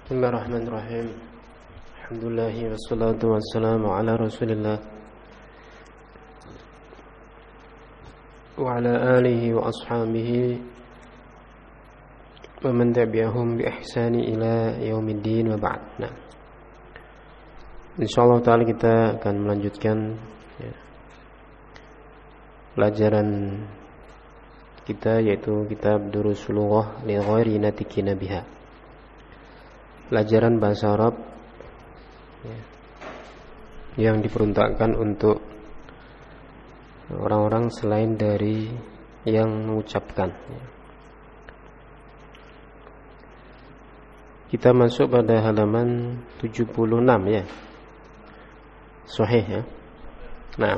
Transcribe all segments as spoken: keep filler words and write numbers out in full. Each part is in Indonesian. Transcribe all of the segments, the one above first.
Bismillahirrahmanirrahim. Alhamdulillah wassalatu wassalamu ala Rasulillah wa ala alihi wa ashabihi wa man tabi'ahum bi ihsani ila yaumiddin wa ba'd. Nah, insyaallah taala kita akan melanjutkan ya, pelajaran kita, yaitu kitab Durusul Lughah li ghairi natikina biha. Pelajaran bahasa Arab ya, yang diperuntukkan untuk orang-orang selain dari yang mengucapkan ya. Kita masuk pada halaman tujuh puluh enam ya. Sahih ya. Nah,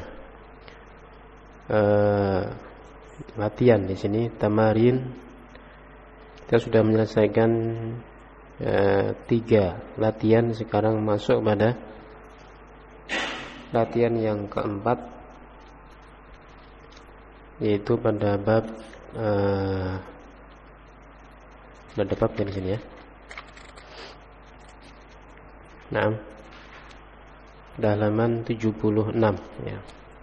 eh, latihan di sini tamarin kita sudah menyelesaikan eh, tiga latihan. Sekarang masuk pada latihan yang keempat, yaitu pada bab eh, pada bab dari sini ya. Nah, halaman tujuh puluh enam ya.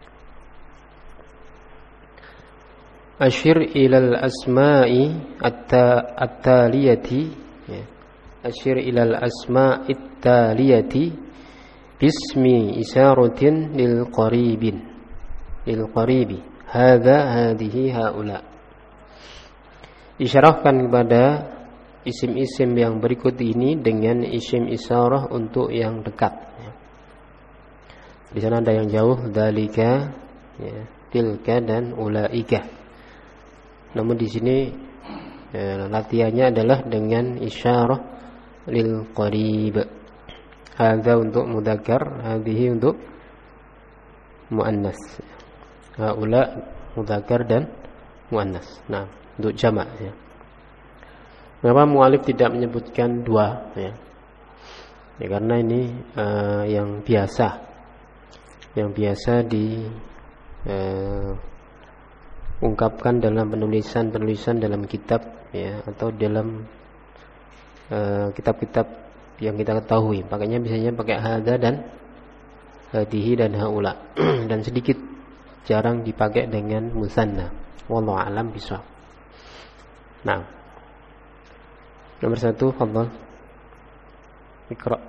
Asyir ilal asma'i at-taliyati ya. Asyir ilal asma'i at-taliyati bismi isyaratin lil qaribin lil qaribi hadza hadhihi haula. Isyarahkan kepada isim-isim yang berikut ini dengan isim isyarah untuk yang dekat ya. Di sana ada yang jauh, dzalika ya, tilka dan ulaika. Namun di sini ya, latihannya adalah dengan isyarah lil qarib. Hadza untuk mudzakkar, hadhihi untuk muannas. Haula mudzakkar dan muannas. Nah, untuk jamak ya. Kenapa mu'alif tidak menyebutkan dua ya? Ya karena ini uh, yang biasa, yang biasa di uh, ungkapkan dalam penulisan-penulisan dalam kitab ya, atau dalam uh, kitab-kitab yang kita ketahui. Makanya biasanya pakai hadza dan hadihi dan haula dan sedikit jarang dipakai dengan musanna. Wallahu a'lam bishawab. Nah, nomor satu, fadhal. Iqra.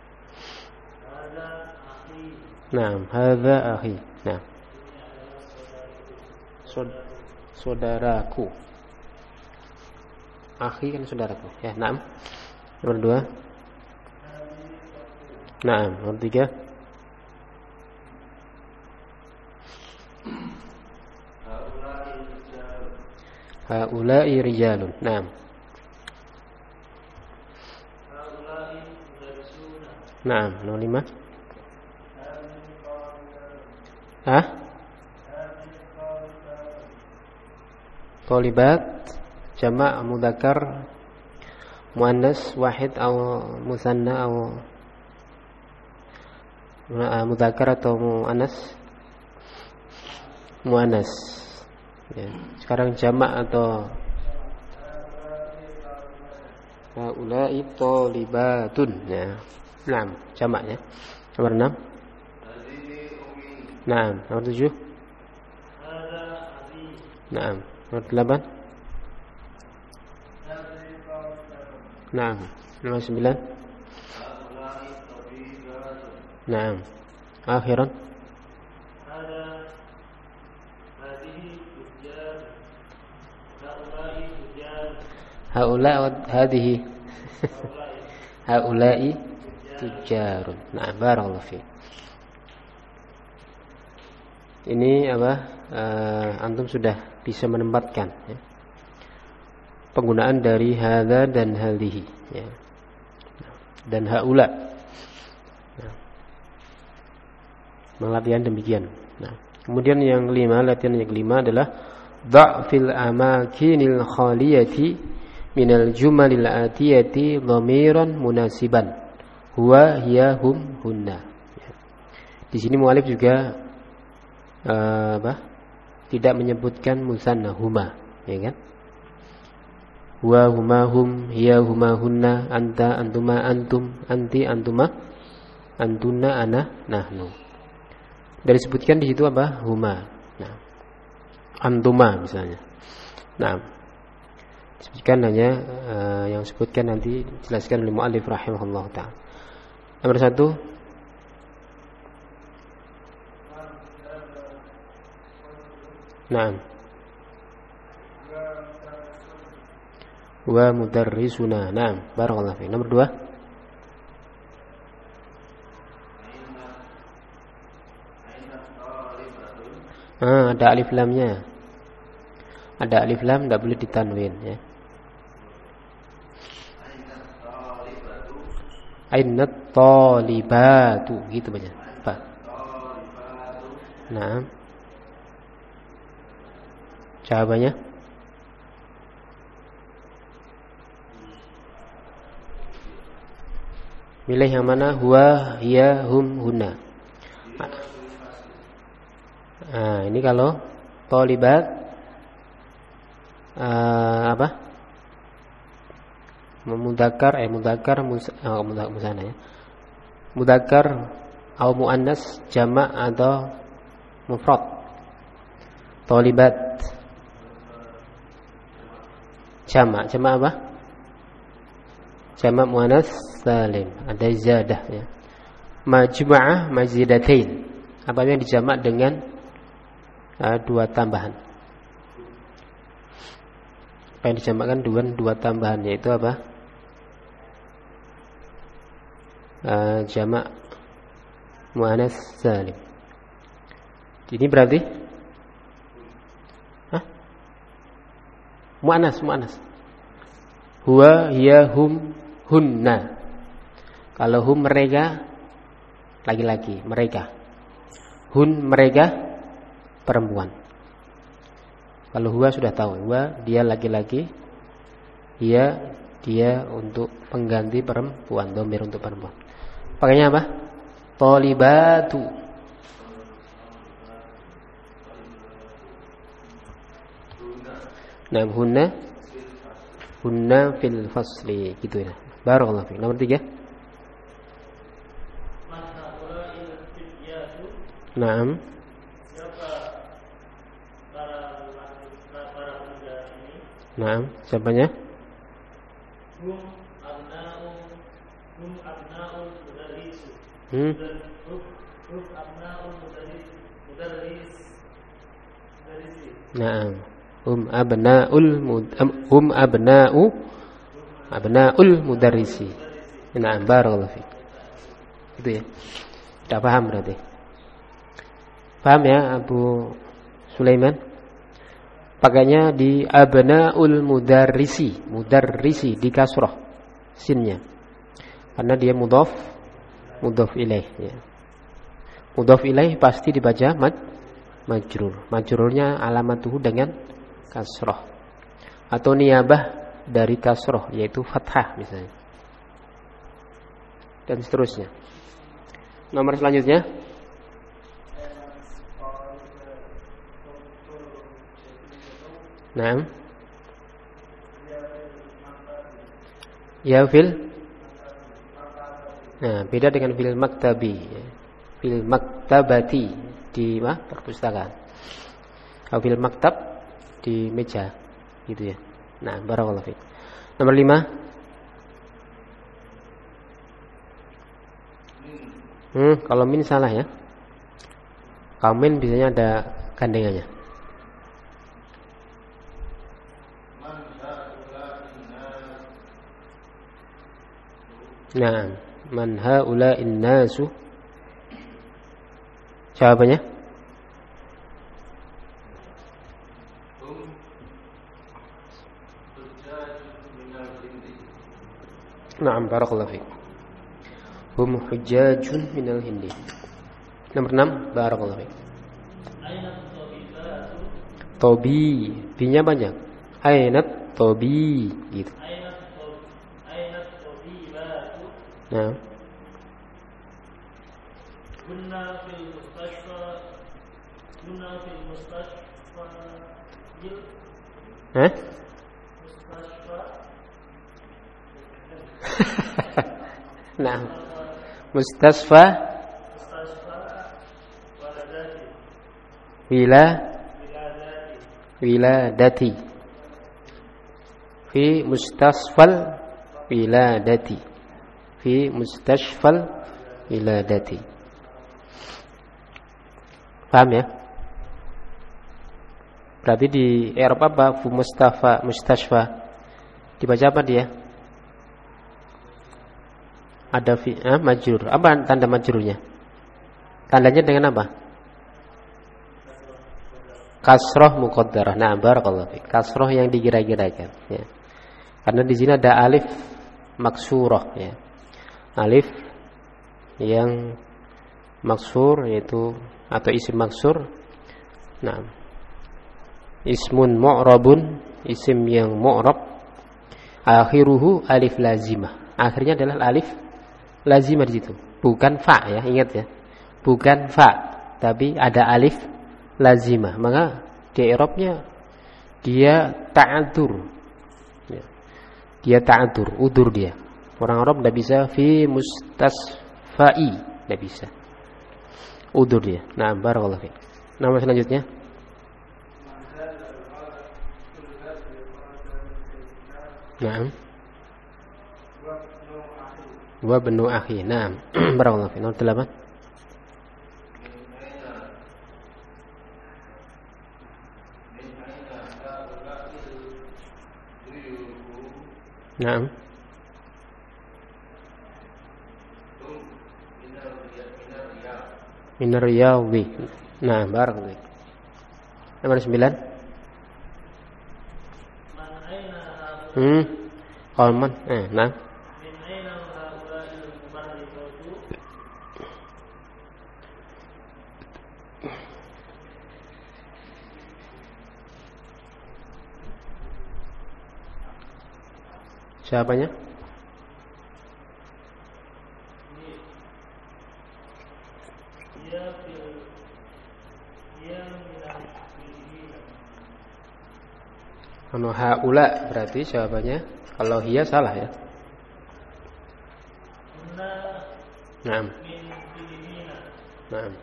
Naam, hadza akhi. Nah, saudaraku. Akhi kan saudaraku. Ya, naam. Nomor dua. Naam, nomor tiga. Haula'i rijalun. Naam. Naam, nomor lima. Hah? Thalibat jamak mudzakkar muannas wahid atau musanna atau mudzakkar atau muannas muannas ya. Sekarang jamak atau haula'i thalibatun ya. Naam, jamaknya. Nomor enam. Naam, nomor tujuh. Naam. Nomor delapan. Naam. Nomor sembilan. Naam. Akhiran. Haula wa hadhihi. Haula'i tujarun. Nah, barakallahu fiik. Ini apa? Uh, antum sudah bisa menempatkan ya, penggunaan dari hadza dan hadhihi ya, dan haula. Nah, latihan demikian. Nah, kemudian yang kelima, latihan yang kelima adalah dha'fil amakinil khaliyati minal jumalil atiyati dhamiran munasiban huwa hiya hum hunna ya. Di sini mu'alif juga uh, apa? Tidak menyebutkan musanna huma ya kan? huwa huma hum, hiya huma hunna, anta antuma antum, anti antuma antuna ana nahnu. Dari sebutkan di situ apa? Huma. Nah, antuma misalnya. Nah, sebutkan hanya uh, yang sebutkan nanti dijelaskan oleh muallif rahimahullah ta'ala. Nomor satu, Naam. Wa mudarrisuna. Naam, barakallahu fiik. Nomor dua, Ah, ada alif lamnya. Ada alif lam, tidak boleh ditanwin ya. Ainat talibatu, gitu banyak. Apa? Nah, jawabannya milih yang mana? Huwa, hiya, hum, hunna. Nah, ini kalau talibat uh, apa? Mudzakkar eh mudzakkar mus oh, musana ya. Mudzakkar atau muannas, jamak atau mufrad. Talibat jamak, jamak apa? Jamak muannas salim, ada ziyadah ya. Majmu'ah mazidatain. Apa yang dijamak dengan uh, dua tambahan? Apa yang dijamakkan dengan dua tambahan, yaitu apa? Uh, jamak muannas salim. Ini berarti Hah? Muannas, muannas. Huwa, hiya, hum, hunna. Kalau hum mereka laki-laki, mereka. Hun mereka perempuan. Kalau huwa sudah tahu, huwa dia laki-laki, hiya dia untuk pengganti perempuan, dhamir untuk perempuan. Pakainya apa? Talibatu. Nah, hunna hunna fil fasli, gitu ya. Barakallahu fiik. Nomor tiga. Naam. Siapa para para pemuda ini? Naam, siapanya? Hum abna'u hum abna'ul mudarris. Hmm. Hum abna'ul mudarris mudarris. Naam. Hum abna'ul mud hum abna'u abna'ul mudarrisi. Naam, barakallahu fiik. Itu ya. Tidak paham berarti. Paham ya Abu Sulaiman? Pakainya di abnaul mudarrisi, mudarrisi di kasrah sinnya. Karena dia mudhaf mudhaf ilaih ya. Mudhaf ilaih pasti dibaca mad majrur. Majrurnya alamatuhu dengan kasrah. Atau niyabah dari kasrah, yaitu fathah misalnya. Dan seterusnya. Nomor selanjutnya, Naam. Ya fil. Nah, beda dengan fil maktabi. Fil maktabati di mah perpustakaan. Atau fil maktab di meja, gitu ya. Nah, barakallahu fiik. Nomor lima. Hmm, kalau min salah ya. Kalau min biasanya ada gandengannya. Nah, man haula'in nasu. Jawabannya? Naam, barakallahu fiik. Hum hujjajun minal hindi. Nomor enam, barakallahu fiik. Tobi, binya banyak. Ainat tobi, gitu. Nah. Kunna fil mustashfa kunna fil mustashfa. Eh? Mustashfa Nah, mustasfa wila wiladati fi mustasfal wiladati fi mustasfal wiladati. Paham ya? Berarti di Eropa apa? Fu mustafa mustasfa dibaca apa dia? Ada fi ah, majrur. Apa tanda majrurnya? Tandanya dengan apa? Kasroh muqaddarah. Nah, barakallahu fiik. Kasroh yang dikira-kirakan ya. Karena di sini ada alif maksurah ya. Alif yang maksur yaitu atau isim maksur. Nah, ismun mu'rabun, isim yang mu'rab, akhiruhu alif lazimah. Akhirnya adalah alif lazimah di situ. Bukan fa ya, ingat ya. Bukan fa, tapi ada alif lazimah. Maka di i'rabnya dia ta'adzur. Ya. Dia ta'adzur, udur dia. Orang Arab tidak bisa fi mustasfa'i, tidak bisa. Udur dia. Nah, barakallahu fiik. Nama selanjutnya. Naam. Wa bnu akhi. Naam. Barakallahu fiik. Nomor delapan. Naam. Minar riyadhi. Nah, barakallahu. Nomor sembilan. Hmm. Qalman. Eh, nah. Siapanya? Anu haula berarti jawabannya. Kalau hiya salah ya. Naam. Naam.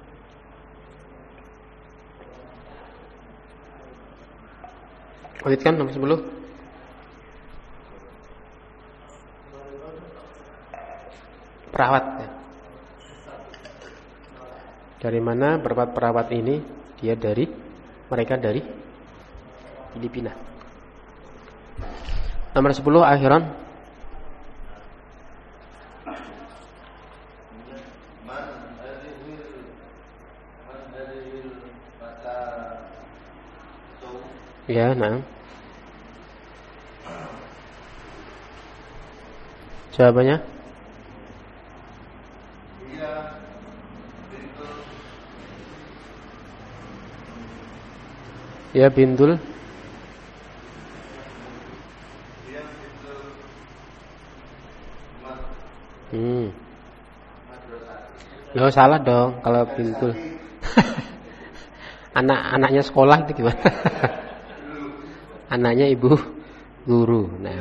Lanjutkan nomor sepuluh. Perawat ya. Dari mana perawat-perawat ini? Dia dari mereka dari Filipina. Nomor sepuluh akhiran. Ya, nah. Jawabannya? Ya, bintul. Hmm. Loh, salah dong kalau bintul. Anak-anaknya sekolah itu gimana? Anaknya ibu guru. Nah.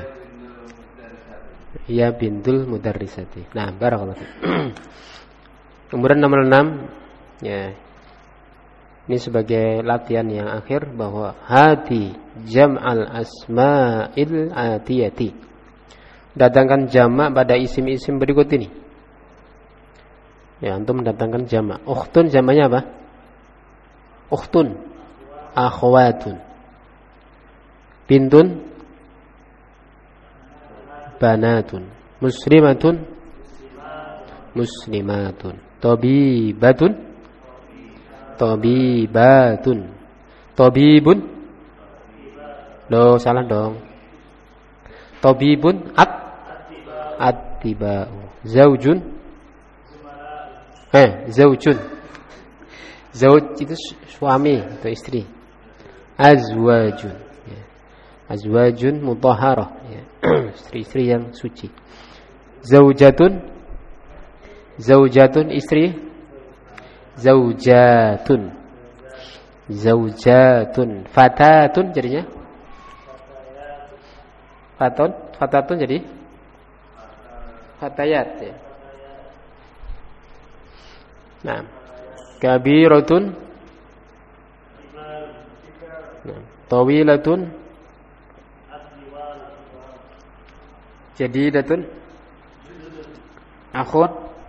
Ya, bintul mudarrisati. Nah, barakallahu. Kemudian nomor enam ya. Ini sebagai latihan yang akhir bahwa hati jam'al asma'il atiyati. Datangkan jamak pada isim-isim berikut ini. Ya, antum mendatangkan jamak. Ukhtun jamaknya apa? Ukhtun, akhwatun. Bintun, banatun. Muslimatun, muslimatun. Tabibatun, tabibatun. Tabibun. Loh, salah dong. Tabibun at attiba'u. Zaujun. Eh, zaujun. Zauj itu suami atau istri. Azwajun. Ya. Azwajun mutahharah. Ya. Istri-istri yang suci. Zaujatun. Zaujatun istri. Zaujatun. Zaujatun. Fatatun jadinya. Faton, fatatun jadi Fatayat ya. Nah, kabiratun. Nah, tawilatun. Jadidatun. Akhun.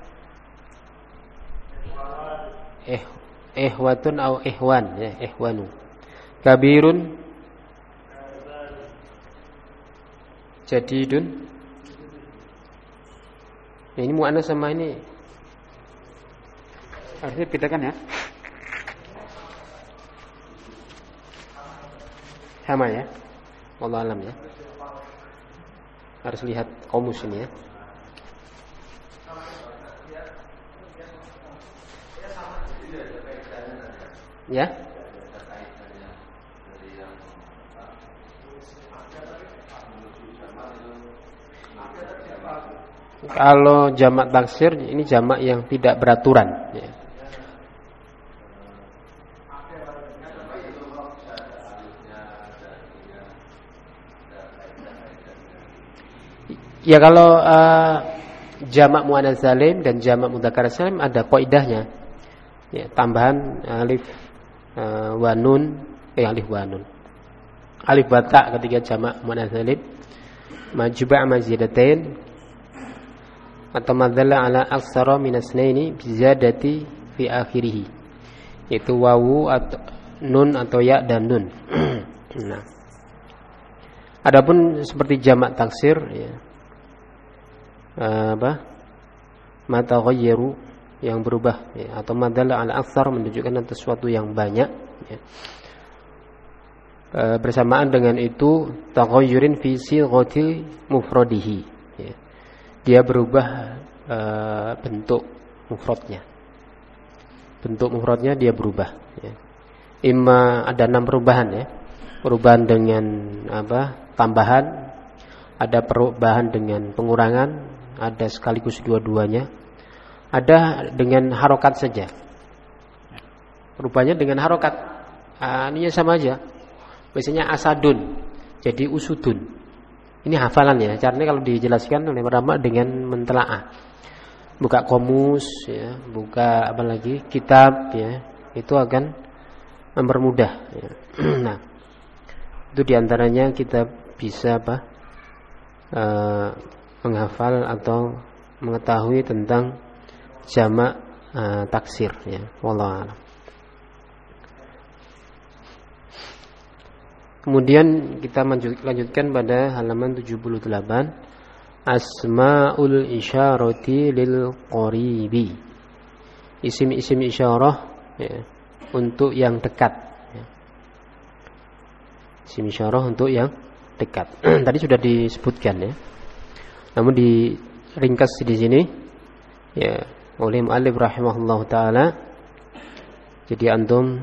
Eh, ihwatun atau ihwan ya, ihwanu. Kabirun. Jadidun. Nah, ini muannas sama ini harusnya bedakan ya. Sama ya. Wallahu alam ya. Harus lihat komus ini ya. Ya. Kalau jamak taksir ini jamak yang tidak beraturan ya. Ya kalau uh, jamak muannats salim dan jamak mudzakkar salim ada kaidahnya. Ya, tambahan alif uh, wa nun, eh alif wa nun. Alif wa ta ketika jamak muannats salim, majba' mazidatayn atau madzalla ala aksara min asnaini bi ziyadati fi akhirih. Yaitu wawu atau nun atau ya dan nun. Nah. Adapun seperti jamak taksir ya. Apa mata ghayyaru yang berubah ya, atau madalla ala aktsar menunjukkan sesuatu yang banyak ya. E, bersamaan dengan itu taghayyurin fi sighati mufradihi ya. Dia berubah e, bentuk mufradnya, bentuk mufradnya dia berubah ya. Imma ada enam perubahan ya, perubahan dengan apa tambahan, ada perubahan dengan pengurangan, ada sekaligus dua-duanya, ada dengan harokat saja. Rupanya dengan harokat, ah, ini sama aja. Biasanya asadun, jadi usudun. Ini hafalan ya. Caranya kalau dijelaskan oleh ulama dengan mentelaah, buka komus, ya, buka apa lagi kitab, ya, itu akan mempermudah. Ya. Nah, itu diantaranya kita bisa apa? Uh, menghafal atau mengetahui tentang jamak uh, taksir ya. Wallahu a'lam. Kemudian kita lanjutkan pada halaman tujuh puluh delapan, asmaul isyarati lil qaribi. Isim-isim isyarah ya, untuk yang dekat ya. Isim isyarah untuk yang dekat. Tadi sudah disebutkan ya. Namun diringkas di sini ya oleh muallif rahimahullah taala. Jadi antum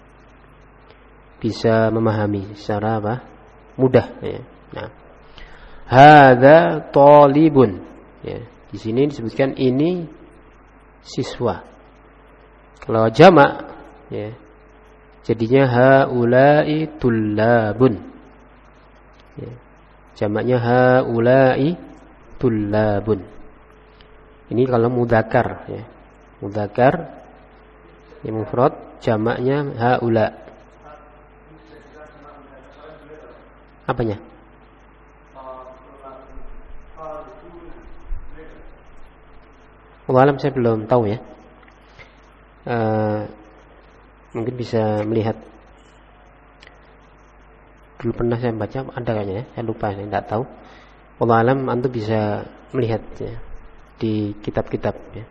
bisa memahami secara apa? Mudah ya. Nah. Hadza talibun. Ya, di sini disebutkan ini siswa. Kalau jamak ya. Jadinya haula'i tullabun. Ya. Jamaknya haula'i tullabun. Ini kalau mudzakkar ya. Mudzakkar ya mufrad, jamaknya haula. Apanya? Wallahualam saya belum tahu ya. Uh, mungkin bisa melihat. Dulu pernah saya baca ada kayaknya ya. Saya lupa, saya tidak tahu. Wallahualam antum bisa melihat ya, di kitab-kitab ya.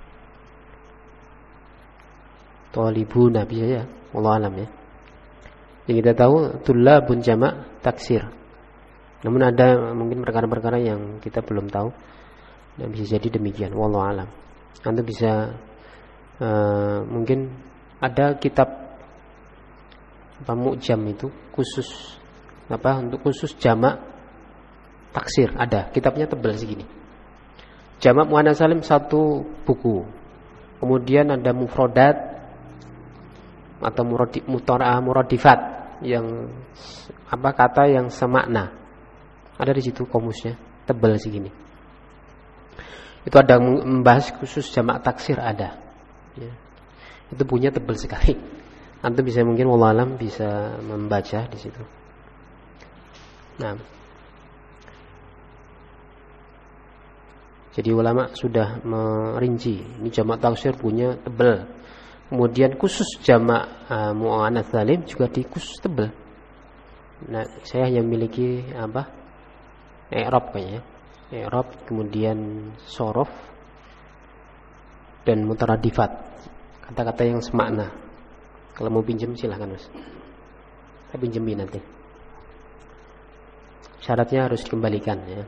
Talibuna bisa ya. Wallahualam ya. Yang kita tahu tullabun jamak taksir. Namun ada mungkin perkara-perkara yang kita belum tahu. Dan bisa jadi demikian. Wallahualam. Antum bisa uh, mungkin ada kitab apa mu'jam itu khusus apa untuk khusus jamak taksir, ada kitabnya tebal segini. Jamak muannats salim satu buku. Kemudian ada mufradat atau muradi, mutora'ah muradifat yang apa kata yang semakna. Ada di situ komusnya tebal segini. Itu ada membahas khusus jamak taksir ada. Ya. Itu punya tebal sekali. Antum bisa mungkin wallahu alam bisa membaca di situ. Nah. Jadi ulama sudah merinci, ini jamak taksir punya tebal. Kemudian khusus jamak uh, muannats salim juga di khusus tebal. Nah, saya hanya memiliki apa? I'rab kayaknya. I'rab, kemudian sorof dan mutaradifat. Kata-kata yang semakna. Kalau mau pinjam silahkan Mas. Saya pinjemin nanti. Syaratnya harus dikembalikan ya.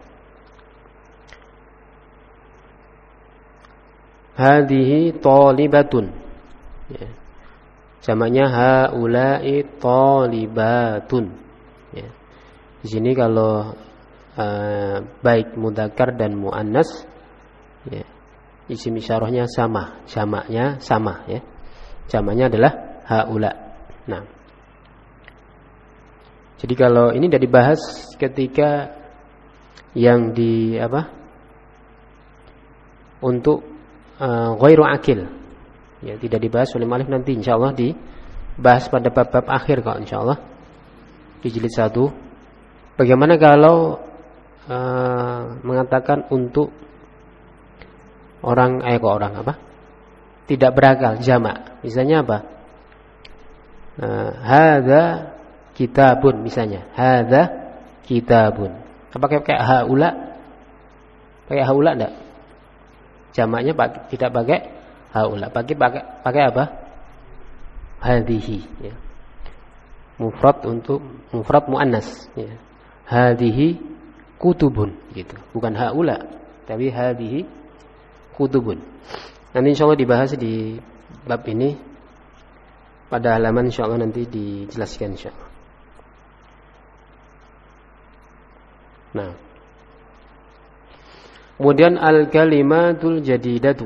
Hadhihi thalibatun. Ya. Jamaknya haula'i thalibatun. Ya. Di sini kalau uh, baik mudzakkar dan muannas ya, isim isyarahnya sama, jamaknya sama ya. Jamaknya adalah haula. Nah. Jadi kalau ini sudah dibahas ketika yang di apa? Untuk uh, ghairu akil. Ya, tidak dibahas oleh mu'allif, nanti insyaallah dibahas pada bab-bab akhir kok insyaallah. Di jilid satu. Bagaimana kalau uh, mengatakan untuk orang eh kok orang apa? Tidak berakal, jamak. Misalnya apa? Uh, hadza kitabun misalnya. Hadza kitabun. Apa pakai haula? Pakai haula enggak? Jamaknya tidak pakai haula. Pakai pakai pakai apa? Hadhihi ya. Mufrad untuk mufrad muannas ya. Hadhihi kutubun gitu. Bukan haula, tapi hadhihi kutubun. Nanti insyaallah dibahas di bab ini pada halaman insyaallah nanti dijelaskan insyaallah. Nah. Kemudian al-kalimatul jadidatu.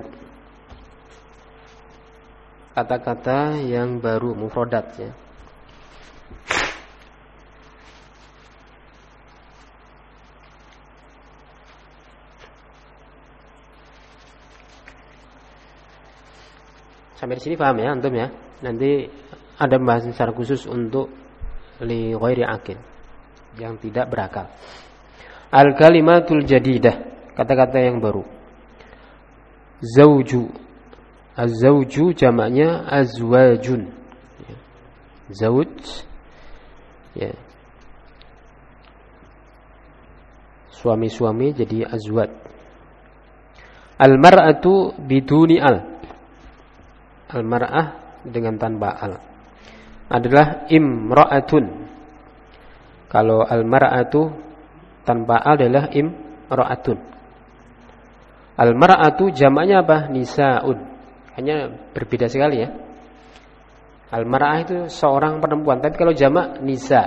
Kata-kata yang baru mufradat ya. Sampai di sini paham ya antum ya. Nanti ada pembahasan secara khusus untuk li ghairi akil, yang tidak berakal. Al-kalimatul jadidah, kata-kata yang baru. Zauju, az-zauju jamaknya azwajun. Ya. Zauj ya. Suami-suami jadi azwaj. Al-mar'atu biduni al. Al-mar'ah dengan tanpa al adalah imra'atun. Kalau al-mar'atu tanpa al adalah imra'atun. Al-mar'atu jamaknya apa? Nisa'un. Hanya berbeda sekali ya. Al-mar'ah itu seorang perempuan, tapi kalau jamak nisa.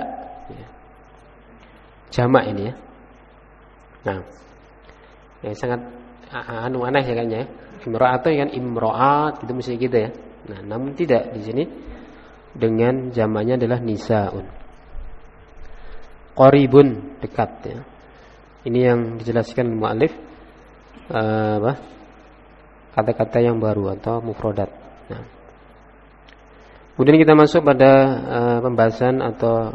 Jamak ini ya. Nah, yang sangat anu aneh ya kayaknya. Imra'atu kan imra'at gitu mesti gitu ya. Nah, namun tidak di sini dengan jamaknya adalah nisaun. Qaribun dekat ya. Ini yang dijelaskan mu'allif uh, apa? Kata-kata yang baru atau mufradat. Nah. Kemudian kita masuk pada uh, pembahasan atau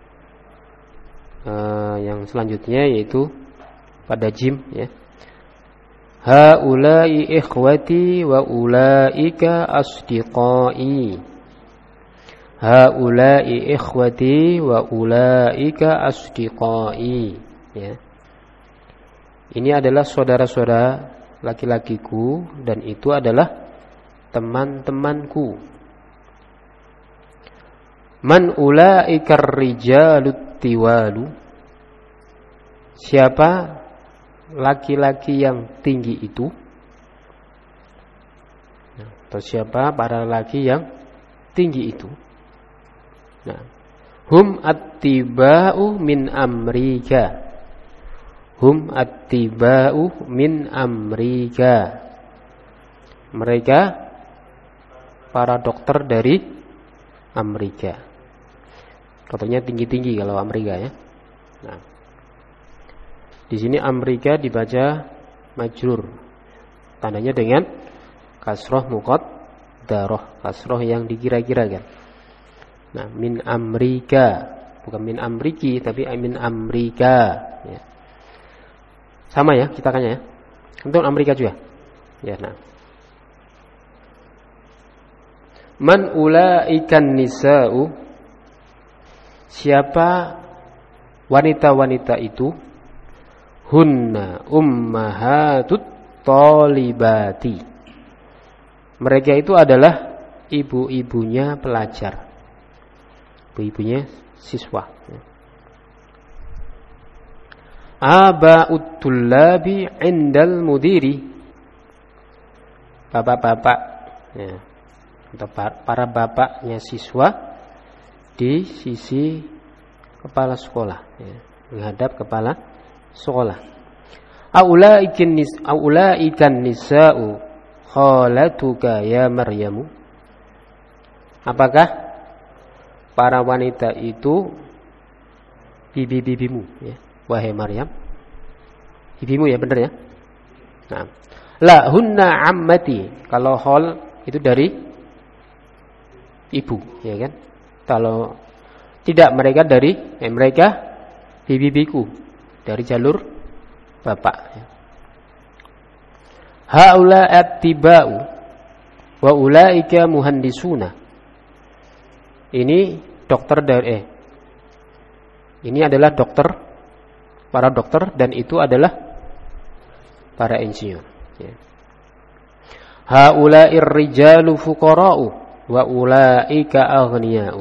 uh, yang selanjutnya yaitu pada jim ya. Haulai ikhwati wa ulaika asdiqai. Haulai ikhwati wa ulaika asdiqai ya. Ini adalah saudara-saudara laki-lakiku dan itu adalah teman-temanku. Man ulaika rijalut tiwalu. Siapa laki-laki yang tinggi itu? Nah, atau siapa para laki yang tinggi itu? Nah, hum attiba'u min amrika. Hum attiba'u min amrika. Mereka para dokter dari Amerika. Katanya tinggi-tinggi kalau Amerika ya. Nah, di sini Amerika dibaca majrur. Tandanya dengan kasroh muqaddarah, kasroh yang dikira-kirakan. Nah, min amrika, bukan min amriki tapi min amrika ya. Sama ya cetakannya ya. Untuk Amerika juga. Ya, nah. Man ulaikan nisa'u, siapa wanita-wanita itu, hunna ummahatut thalibati, mereka itu adalah ibu-ibunya pelajar, ibu-ibunya siswa. Aba'ut tullabi indal mudiri, bapak-bapak ya, atau para bapaknya siswa di sisi kepala sekolah ya, menghadap kepala sekolah. Aulaikan nis aulaikan nisa'u khalatuka ya Maryamu, apakah para wanita itu bibi-bibimu ya, wahai Maryam? Ibumu ya, benar ya? Nah, la hunna ammati, kalau khol itu dari ibu ya kan? Kalau tidak, mereka dari eh, mereka bibi-bibiku dari jalur bapak ya. Haula attiba'u wa ulaika muhandisuna, ini dokter dari eh ini adalah dokter, para dokter, dan itu adalah para insinyur ya. Haula'ir rijalu fuqara'u wa ulaika aghniya'u,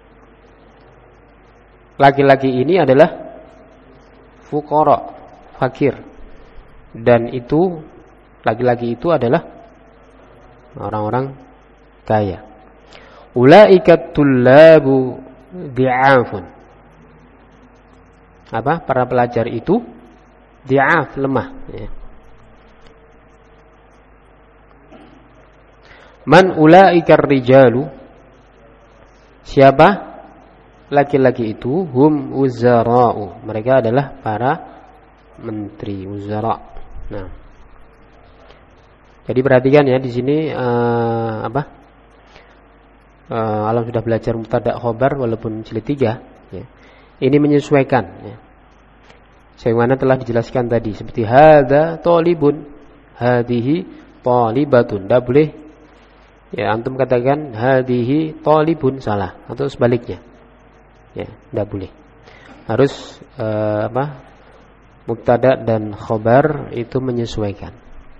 laki-laki ini adalah fuqara, fakir, dan itu laki-laki itu adalah orang-orang kaya. Ulaika tullabu di'afun, apa? Para pelajar itu di'af, lemah ya. Man ulaikar rijalu, siapa laki-laki itu, hum uzara'u, mereka adalah para menteri, uzara. Nah, jadi perhatikan ya di sini uh, apa? Uh, alam sudah belajar mubtada khobar walaupun jilid tiga ya. Ini menyesuaikan ya. Sebagaimana telah dijelaskan tadi, seperti hadza talibun, hadhihi talibatun. Tidak boleh ya antum katakan hadhihi talibun, salah, atau sebaliknya. Ya, tidak boleh. Harus uh, apa? Mubtada dan khobar itu menyesuaikan.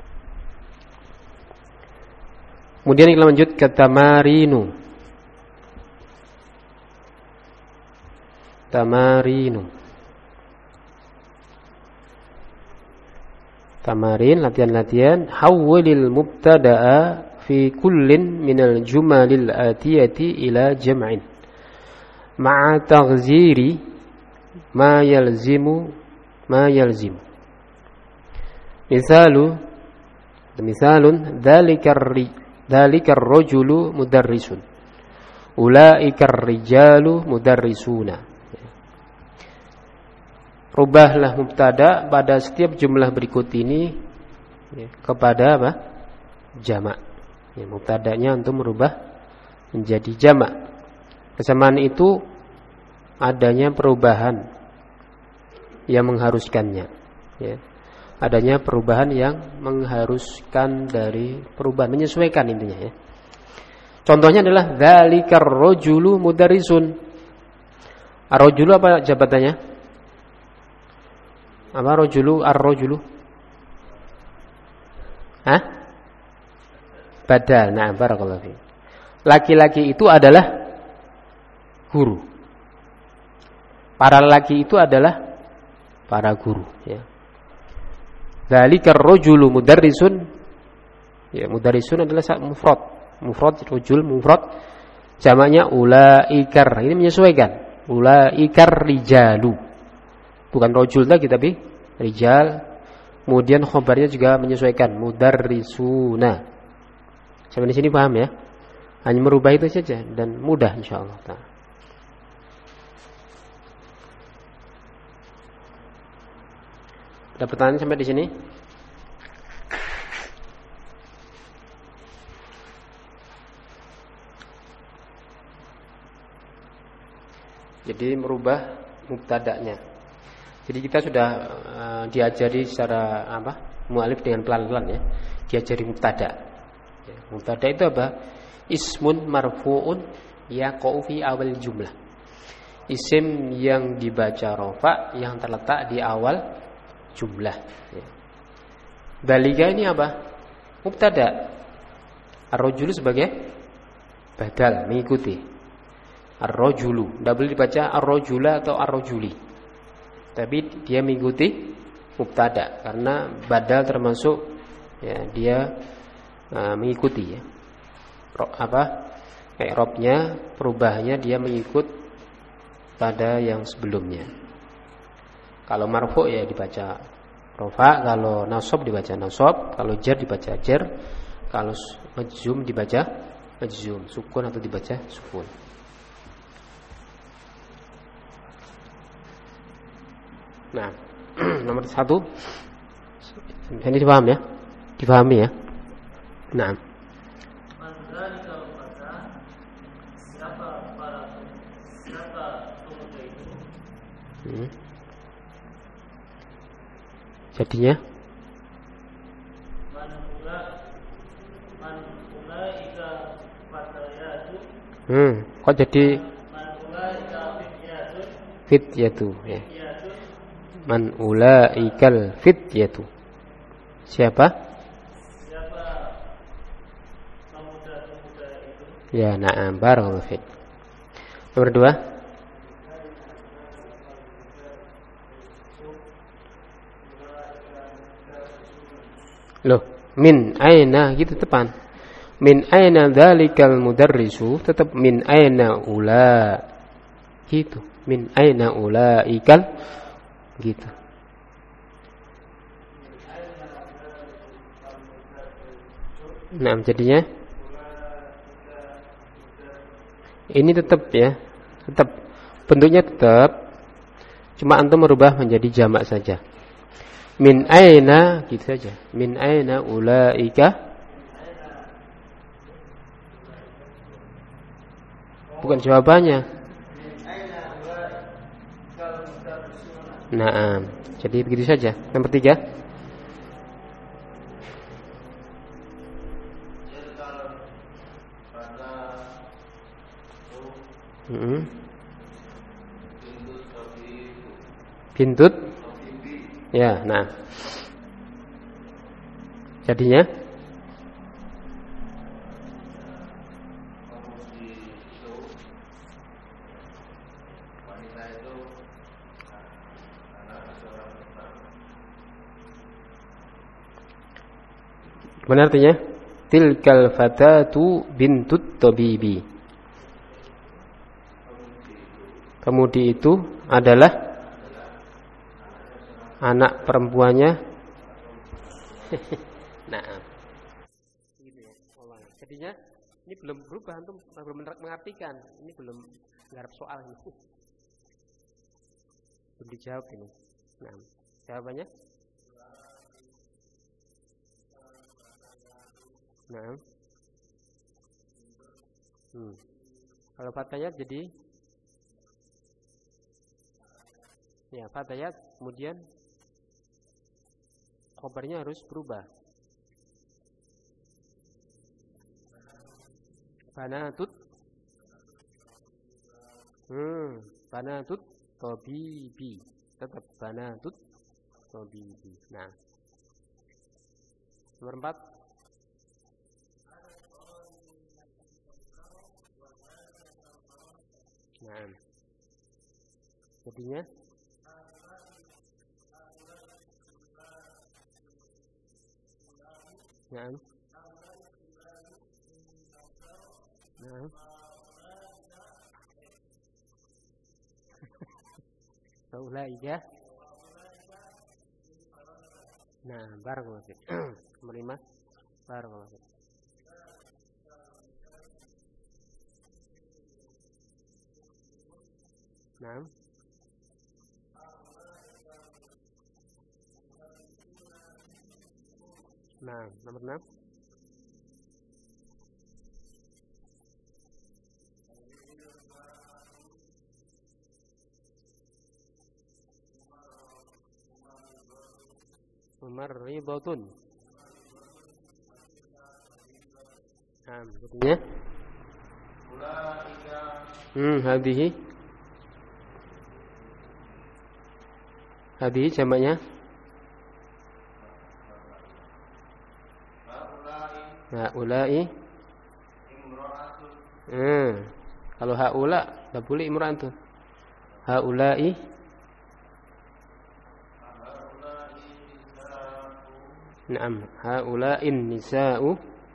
Kemudian kita lanjut ke tamarinu. Tamarinu. Tamarin, latihan-latihan. Hawwilil mubtada'a fi kullin minal jumalil atiyati ila jam'in ma'a taghziri ma yalzimu ma yalzimu. Misalu misalun dzalikar dzalikar rajulu mudarrisun, ulaikar rijalu mudarrisuna. Rubahlah mubtada pada setiap jumlah berikut ini ya, kepada apa? Jamak. Ya, mubtadanya untuk merubah menjadi jamak. Kesamaan itu adanya perubahan yang mengharuskannya. Ya. Adanya perubahan yang mengharuskan dari perubahan, menyesuaikan intinya ya. Contohnya adalah dzalikar rajulu mudarrisun. Ar-rajulu apa jabatannya? Apa rajulu, ar-rajulu? Hah? Badal. Nah, barakallahu fiik. Laki-laki itu adalah guru. Para laki itu adalah para guru ya. Dzalikar rajulu mudarrisun. Ya, mudarrisun adalah mufrad. Mufrad rajul mufrad. Jamaknya ulaikar. Ini menyesuaikan. Ulaikar rijalu. Bukan rajul lagi tapi rijal. Kemudian khabarnya juga menyesuaikan, mudarrisuna. Sampai di sini paham ya? Hanya merubah itu saja dan mudah insyaallah. Nah. Ada pertanyaan sampai di sini? Jadi merubah mubtada'nya. Jadi kita sudah uh, diajari secara apa? Mu'alif dengan pelan-pelan ya. Diajari mubtada'. Ya, mubtada' itu apa? Ismun marfu'un yaqa'u fi awal jumlah. Isim yang dibaca rafa yang terletak di awal jumlah. Ya. Dalika ini apa? Mubtada'. Ar-rajulu sebagai badal, mengikuti. Ar-rajulu, tidak boleh dibaca ar-rajula atau ar-rajuli. Tapi dia mengikuti mubtada karena badal termasuk ya, dia uh, mengikuti ya. Ro, apa? I'rabnya, perubahannya dia mengikut pada yang sebelumnya. Kalau marfu ya dibaca rafa, kalau nasab dibaca nasab, kalau jar dibaca jar, kalau majzum dibaca majzum, sukun atau dibaca sukun. Nah, nomor satu, ini dipaham ya, dipahami ya. Nah, hmm. Jadinya hmm, kok jadi fityatu ya. Man ulaikal fityatu. Siapa? Siapa pemuda-pemuda itu? Ya, na'am, barakallahu fiik. Nomor dua. Loh, min aina gitu tepan. Min aina dzalikal mudarrisu, tetap min aina ula. Gitu. Min aina ulaikal gitu. Nah, jadinya ini tetap ya, tetap bentuknya tetap, cuma antum merubah menjadi jamak saja. Min aina gitu saja. Min aina ulaika, bukan jawabannya. Nah, jadi begitu saja. Nomor tiga. Hmm. Bintut. Ya, nah. Jadinya mana artinya? Tilkal fatatu bintut tabibi. Kemudi itu adalah anak perempuannya. Nah, gitu ya. Jadinya ini belum berubah, antum belum mengartikan. Ini belum nggarap soal ini. Belum dijawab ini. Nah, jawabannya? Nah, hmm. Kalau fatayat jadi ya fatayat, kemudian khobarnya harus berubah. Banatut, hmm, banatut tabibi, tetap banatut tabibi. Nah, nomor empat. Nah, jadinya nah, nah, ulaika. Nah, barakallahu fiik. Nomor lima, barakallahu fiik. Nah, nah, nomor enam. Mumarridatun. Nah, berikutnya. Hmm, hadhihi. Hadhihi jamaknya. Haulai. Hmm. Kalau haula enggak boleh imra'atun. Haulai. Naam, haula'in nisa'u.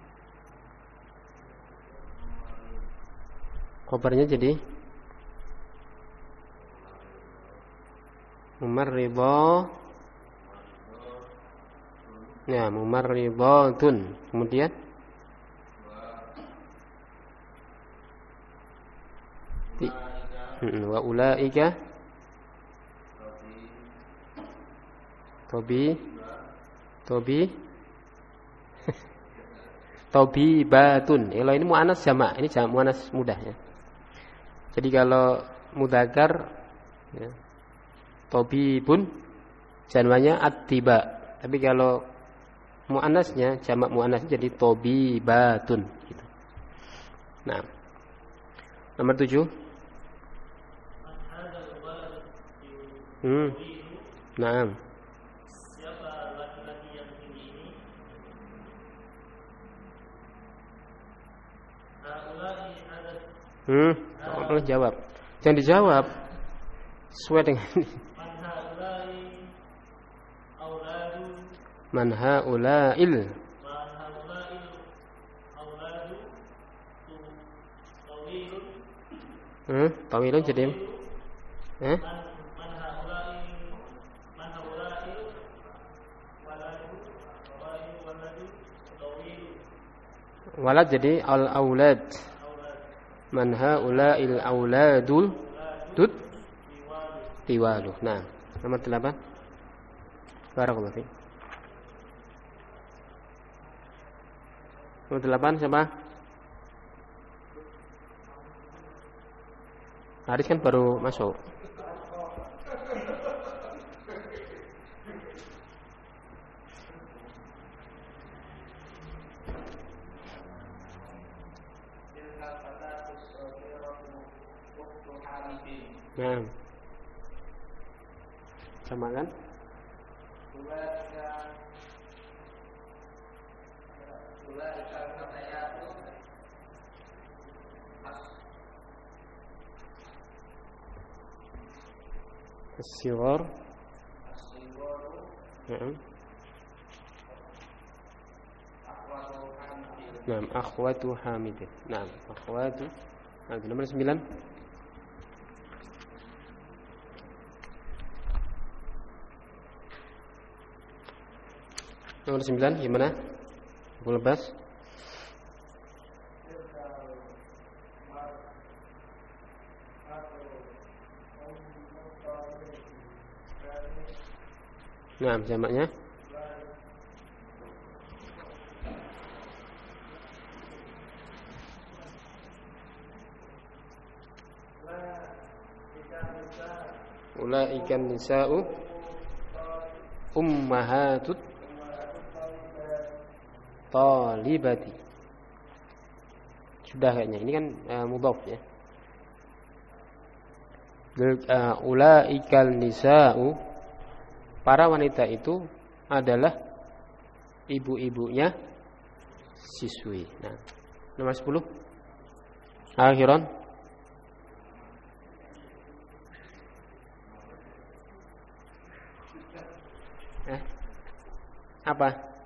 Khabarnya jadi mumarridha. Ya, mumarridhatun. Kemudian wa ulaika Tobi Tobi Tobibatun. Kalau ini muannas jamak, ini jamak muannas mudah ya. Jadi kalau mudzakkar ya, Tobibun jamaknya at-tiba. Tapi kalau muannasnya jamak muannas jadi Tobibatun gitu. Nah. Nomor tujuh. Hmm. Naam. Siapa laki-laki yang tinggi ini? Haulai ada. Hmm, tolong jawab. Jangan dijawab. Sesuai dengan Man haulai auladu. Man haulail. Man haulai auladu. Tu tawilun. Hmm, tawilun jadi eh? Walad jadi al-aulad. Man haula'il auladul tut tiwalu. Nah, nomor delapan. Barakallahu fiik. Nomor delapan siapa? Haris kan baru masuk. Nah, sama kan? As-sighar. Naam. Naam, akhwatu hamidin. Naam, akhwatu. Nah, nomor sembilan. Nomor sembilan gimana? Aku lepas. Nah, jamaknya ulaikan nisa'u ummahatut talibati. Sudah kayaknya. Ini kan uh, mudhaf ya. Uh, ulaikal nisa'u, para wanita itu adalah ibu-ibunya siswi. Nah, nomor sepuluh. Akhiran. Eh, apa?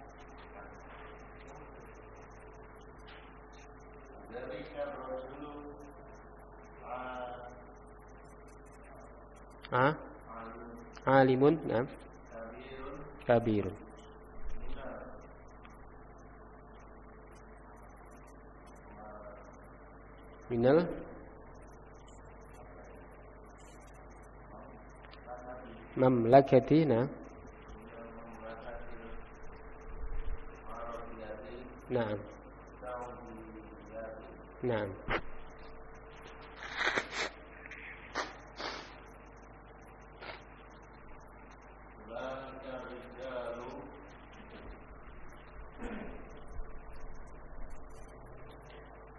Ah, alimun, nah, kabirun. Minal mamlakati, nah, nah, nah.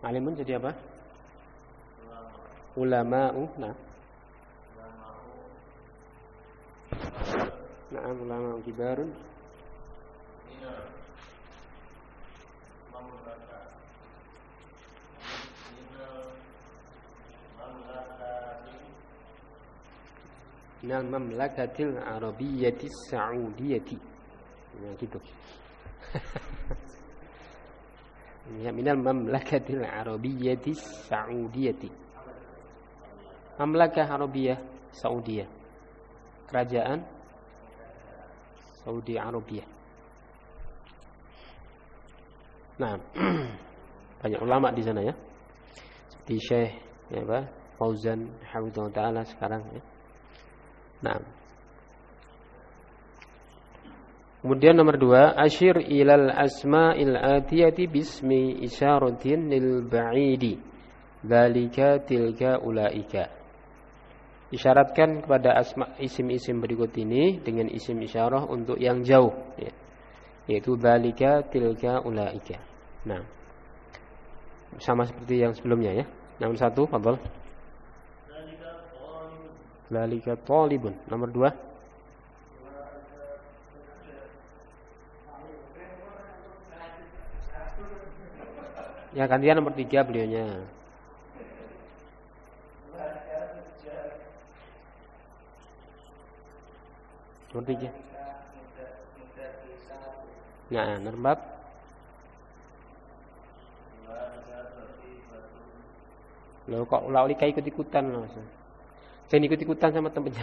Alimun jadi apa? Ulama'u. Nah. Na'am ulama'u kibarun. Minal mamlakatil arabiyyatis sa'udiyyati. Ya gitu. Ya, minal mamlakatil arabiyyatis sa'udiyyati. Mamlakah Arabiyah Saudiyah. Kerajaan Saudi Arabia. Nah, banyak ulama di sana ya. Seperti Syekh ya apa? Fauzan hafizahullah taala sekarang ya. Nah. Kemudian nomor dua, asyir ilal asma'il atiyati bismi isyaratin lil ba'idi. Dzalika tilka ulaika. Isyaratkan kepada asma isim-isim berikut ini dengan isim isyarah untuk yang jauh ya. Yaitu dzalika tilka ulaika. Nah. Sama seperti yang sebelumnya ya. Nomor satu, fadhal. Dzalika talibun. Nomor dua. Ya gantian nomor tiga beliaunya. Nomor tiga. Nah, nomor empat. Loh kok ulah-ulika ikut-ikutan loh. Jangan ikut-ikutan sama temennya.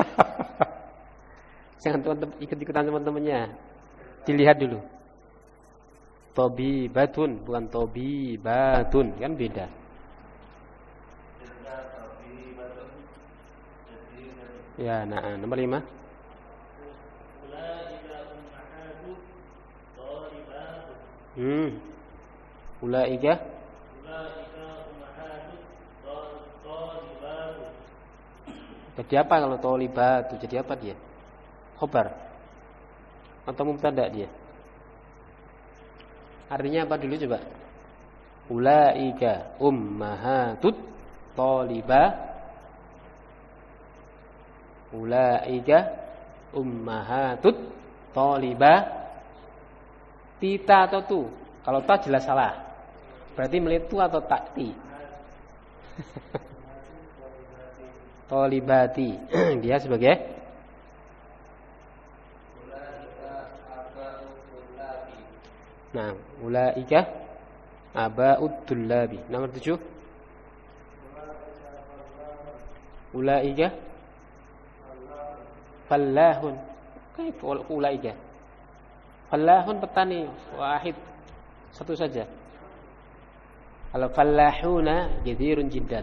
Jangan teman-teman ikut-ikutan sama temennya. Dilihat dulu. Tobibatun bukan tobibatun, kan beda. Ya, nah, nomor lima. Hmm. Ulaika. Jadi apa kalau tolibatu? Jadi apa dia? Khobar atau mubtada dia? Artinya apa dulu coba? Ulaika ummahatut toliba. Ulaika ummahatut toliba. Tita atau tu? Kalau ta jelas salah. Berarti melitu atau tak ti? Tolibati. Dia sebagai Nah, ulaika aba'ud tullabi. Nomor tujuh. Ulaika fallahun. Kaif ulaika? Fallahun petani wahid. Satu saja. Kalau fallahuna katsirun jiddan.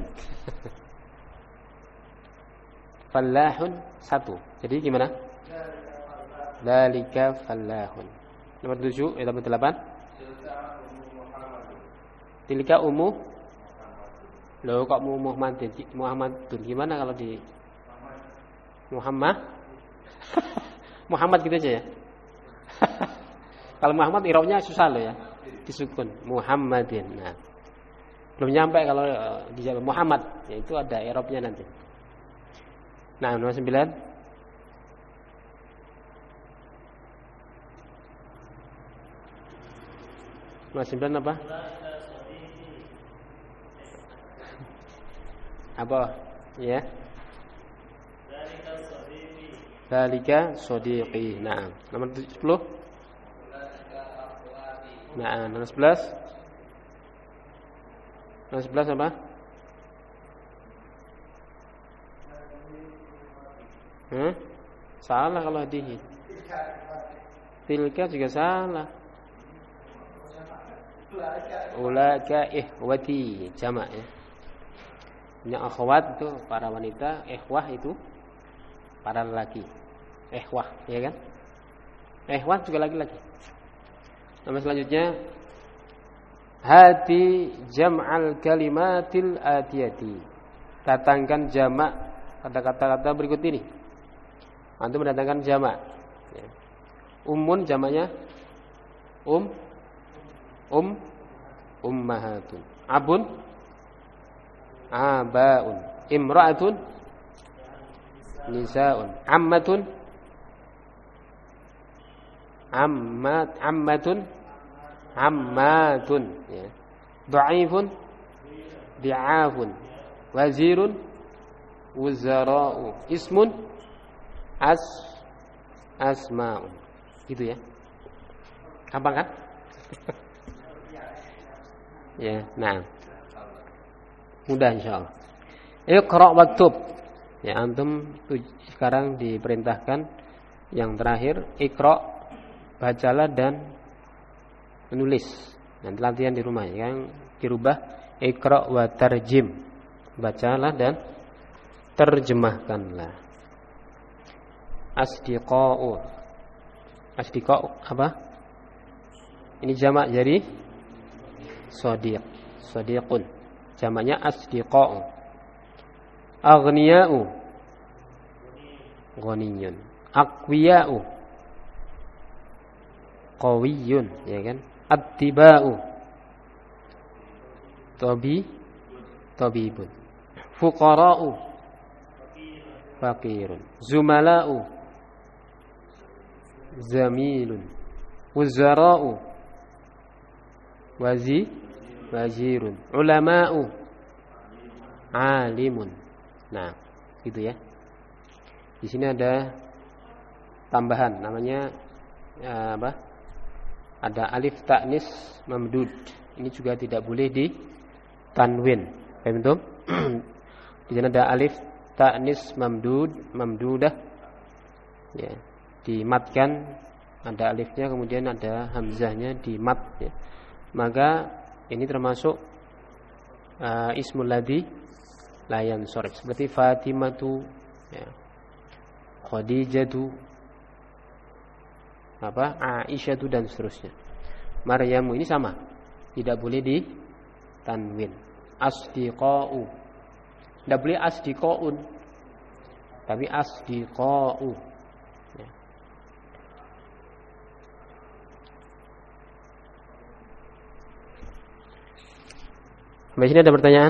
Fallahun satu. Jadi gimana? Dzalika fallahun. Nomor tujuh, eh, nomor delapan. Tilka ummu. Loh kok Muhammad Muhammadun gimana kalau di Muhammad? Muhammad gitu aja ya. Kalau Muhammad irobnya susah loh ya. Disukun Muhammadin. Nah. Belum nyampe kalau uh, dijawab Muhammad, ya itu ada irobnya nanti. Nah, nomor sembilan. Nomor sembilan apa? Apa? Ya. Dzalika shadiqi. Nah, nomor sepuluh. Nah, nomor sebelas. Nomor sebelas apa? Hmm? Salah kalau hadihi. Tilka juga salah. Ulaika ihwati jamak ya. Yang akhwat itu para wanita, ikhwah itu para lelaki. Ikhwah, ya kan? Ikhwah juga laki-laki. Nama selanjutnya hati jam'al kalimatil atiyati. Datangkan jamak kata-kata berikut ini. Antum mendatangkan jamak. Ya. Ummun jamaknya um um ummahatun. abun, abaun, imra'atun, nisaun, ammatun, ammat, ammatun, ammatun, ya. Dha'ifun, di'afun, wazirun, wuzara'u, ismun, as, asma'un. Gitu ya. Gampang kan? Ya, nah. Mudah insyaallah. Iqra' waktub. Ya, antum sekarang diperintahkan yang terakhir, iqra', bacalah dan menulis. Nanti latihan di rumah yang dirubah iqra' wa tarjim. Bacalah dan terjemahkanlah. Asdiqa'u. Asdiqa'u apa? Ini jamak jadi shadiq. Shadiqun. Jamaknya asdiqa'u. Aghniya'u. Ghaniyun. Aqwiya'u. Qawiyun, ya kan? Attiba'u. Tabi tabibun. Fuqara'u. Faqirun. Zumala'u. Zamilun. Wuzara'u. Wazi wazirun. Ulama'u. Alimun. Nah, gitu ya. Di sini ada tambahan namanya ya, apa? Ada alif ta'nis mamdud. Ini juga tidak boleh di tanwin. Paham belum? Di sana ada alif ta'nis mamdud, mamdudah. Ya, dimatkan ada alifnya kemudian ada hamzahnya di mat ya. Maka ini termasuk uh, ismul ladzi la yansharif seperti Fatimatu ya. Khadijatu apa Aisyatu dan seterusnya. Maryamu ini sama, tidak boleh di tanwin. Asdiqa'u, tidak boleh asdiqa'un, tapi asdiqa'u ya. Sampai sini ada pertanyaan?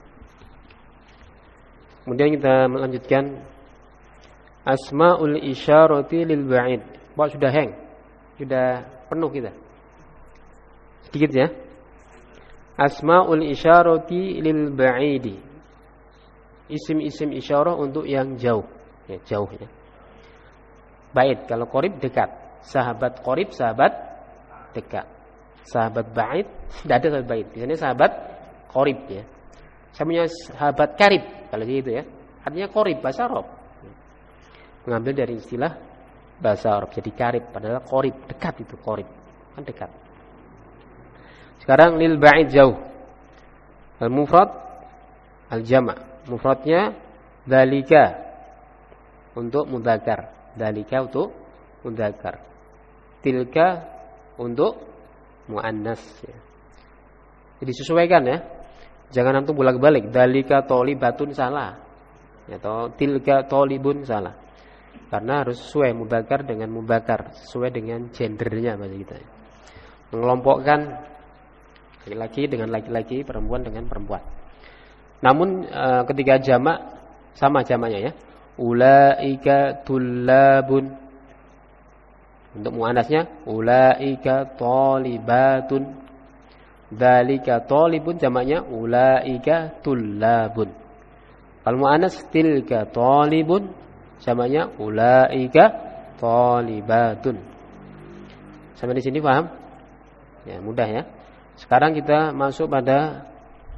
Kemudian kita melanjutkan asmaul isyarati lil ba'id. Pak sudah hang. Sudah penuh kita. Sedikit ya. Asmaul isyarati lil ba'idi. Isim-isim isyarah untuk yang jauh. Ya, jauh ya. Ba'id kalau qarib dekat. Sahabat qarib, sahabat dekat. Sahabat ba'id, tidak ada sahabat ba'id. Biasanya sahabat qarib ya. Saya punya sahabat karib kalau gitu ya. Artinya qarib bahasa Arab. Mengambil dari istilah bahasa Arab jadi karib padahal qarib dekat itu qarib. Kan dekat. Sekarang lil ba'id jauh. Al mufrad al jama'. Mufradnya dzalika untuk mudzakkar. Dzalika untuk mudzakkar. Tilka untuk muannas ya. Jadi sesuaikan ya. Jangan antum bolak-balik. Dzalika thalibatun salah. Atau tilka thalibun salah. Karena harus sesuai mudzakkar dengan mudzakkar, sesuai dengan gendernya bahasa kita. Mengelompokkan laki-laki dengan laki-laki, perempuan dengan perempuan. Namun e, ketika jamak sama jamaknya ya. Ulaika tullabun. Untuk muannasnya ulaika thalibatun. Dzalika thalibun jamaknya ulaika tullabun. Kalau muannas tilka thalibun jamaknya ulaika thalibatun. Sampai di sini paham? Ya, mudah ya. Sekarang kita masuk pada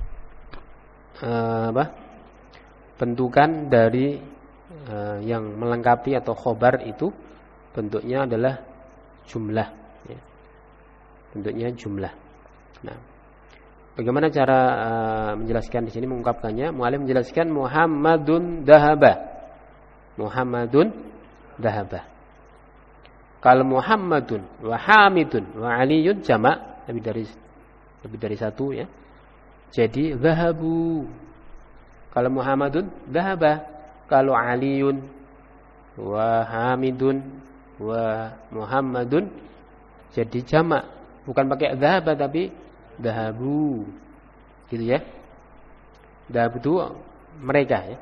uh, apa? Bentukan dari uh, yang melengkapi atau khobar itu bentuknya adalah jumlah ya. Bentuknya jumlah. Nah, bagaimana cara uh, menjelaskan di sini mengungkapkannya? Mu'allim menjelaskan Muhammadun dahaba. Muhammadun dahaba. Kalau Muhammadun wa Hamidun wa Aliyun jamak lebih dari lebih dari satu ya. Jadi dhahabu. Kalau Muhammadun dahaba. Kalau Aliyun wa Hamidun wa Muhammadun jadi jamak. Bukan pakai dhahaba tapi dhahabu. Gitu ya. Dhahabu itu mereka ya.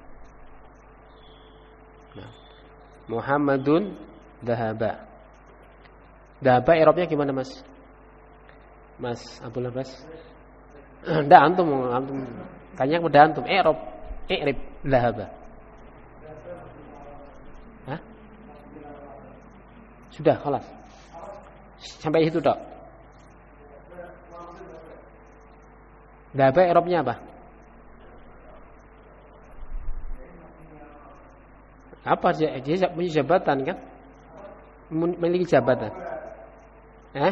Nah, Muhammadun dhahaba. Dhahaba i'rabnya gimana, Mas? Mas Abdul Abbas? Enggak, antum, antum. Tanya kepada antum, i'rab, i'rib dhahaba. Hah? Sudah, khalas. Sampai situ tok. Dhahaba i'rabnya apa? Apa dia? Dia punya jabatan kan? Memiliki jabatan. Eh?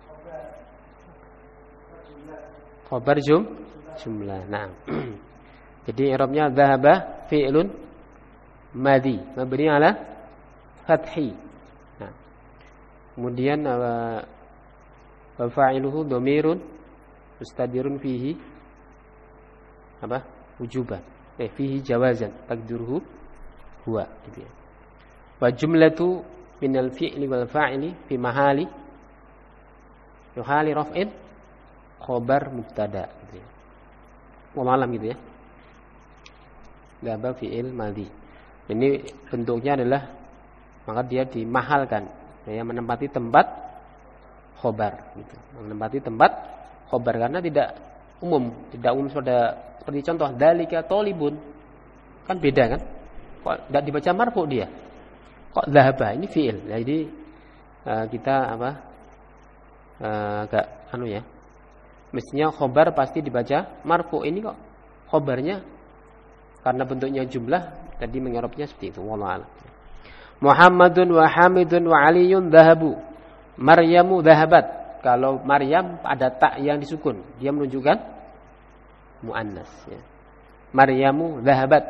Khabar jum jumlah. Nah. Jadi i'rabnya dhahaba fi'lun madhi mabni ala fathi. Nah. Kemudian wa fa'iluhu dhamirun mustadirun fihi apa? Wujuban. Eh fihi jawazan taqdiruhu huwa gitu ya. Wa jumlatu minal fi'li wal fa'ili fi mahali yuhali raf'in khabar mubtada gitu ya. Wa malam gitu ya. Dhahaba fi'il madhi. Ini bentuknya adalah maka dia dimahalkan ya, menempati tempat khabar gitu. Menempati tempat khabar karena tidak umum, tidak umum pada seperti contoh dalika tolibun. Kan beda kan? Kok tidak dibaca marfu dia? Kok dhahaba ini fi'il. Jadi uh, kita apa? Uh, agak anu ya. Mestinya khobar pasti dibaca marfu. Ini kok khobarnya karena bentuknya jumlah tadi mengi'rabnya seperti itu. Wallahu a'lam. Muhammadun wa Hamidun wa Aliyun dhahabu. Maryamu dhahabat. Kalau Maryam ada tak yang disukun, dia menunjukkan muannas ya. Maryamu dhahabat.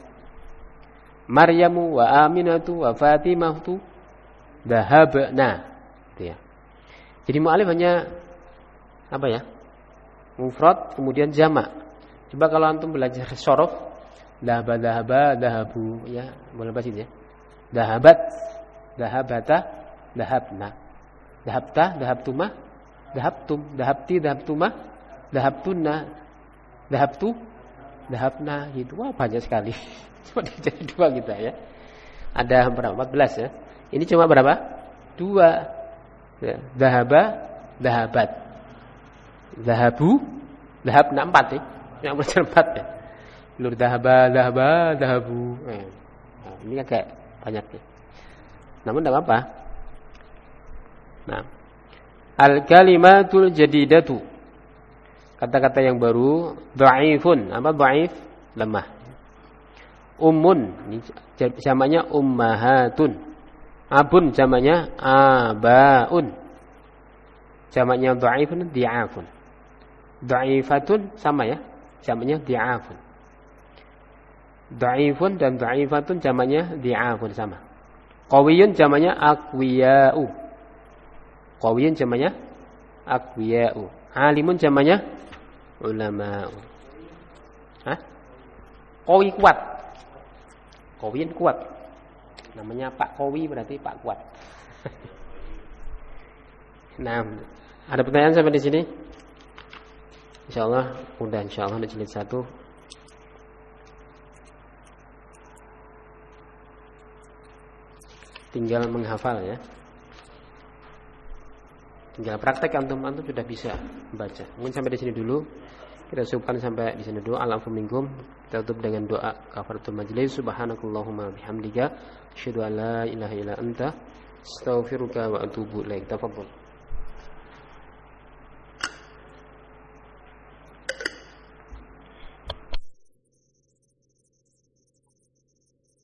Maryamu wa Aminatu wa Fatimatu dhahabna. Gitu ya. Jadi mu'alif hanya apa ya? Mufrad kemudian jamak. Coba kalau antum belajar syaraf, dhahaba dhahaba dhahabu ya, boleh baca ya. Dhahabat, dhahabata, dhahabna. Dhahabta, dhahabtuma, dhahabtum, dhahabti, dhahabtuma, dhahabtunna, dhahabtu, dhahabna gitu. Wah, banyak sekali. Cuma jadi dua kita ya. Ada berapa? empat belas ya. Ini cuma berapa? Dua. Ya, dhahaba, dhahabat. Dhahabu, dhahabna empat ya. Yang belajar empat ya. Lur dhahaba, dhahaba, dhahabu. Eh, nah, ini agak banyak ya. Namun tidak apa-apa. Nah, al-kalimatul jadidatu. Kata-kata yang baru, dhaifun. Apa dhaif? Lemah. Ummun, ini jamaknya ummahatun. Abun jamaknya abaun. Jamaknya dhaifun di'afun. Dhaifatun sama ya, jamaknya di'afun. Dhaifun dan dhaifatun jamaknya di'afun sama. Qawiyun jamaknya aqwiya'u. Qawiyun jamaknya aqwiya'u. Alimun jamaknya ulama'u. Hah? Qawi kuat. Qawiyun kuat. Namanya Pak Qawi berarti Pak kuat. Nah, ada pertanyaan sampai di sini? Insyaallah mudah insyaallah di jilid satu. Tinggal menghafal ya. Tinggal praktek antum-antum sudah bisa membaca. Mungkin sampai di sini dulu. Kita cukupkan sampai di sini dulu. Alhamdulillah minkum. Kita tutup dengan doa kafaratul majlis. Subhanakallahumma bihamdika asyhadu an la ilaha illa anta astaghfiruka wa atubu ilaik. Tafadhol.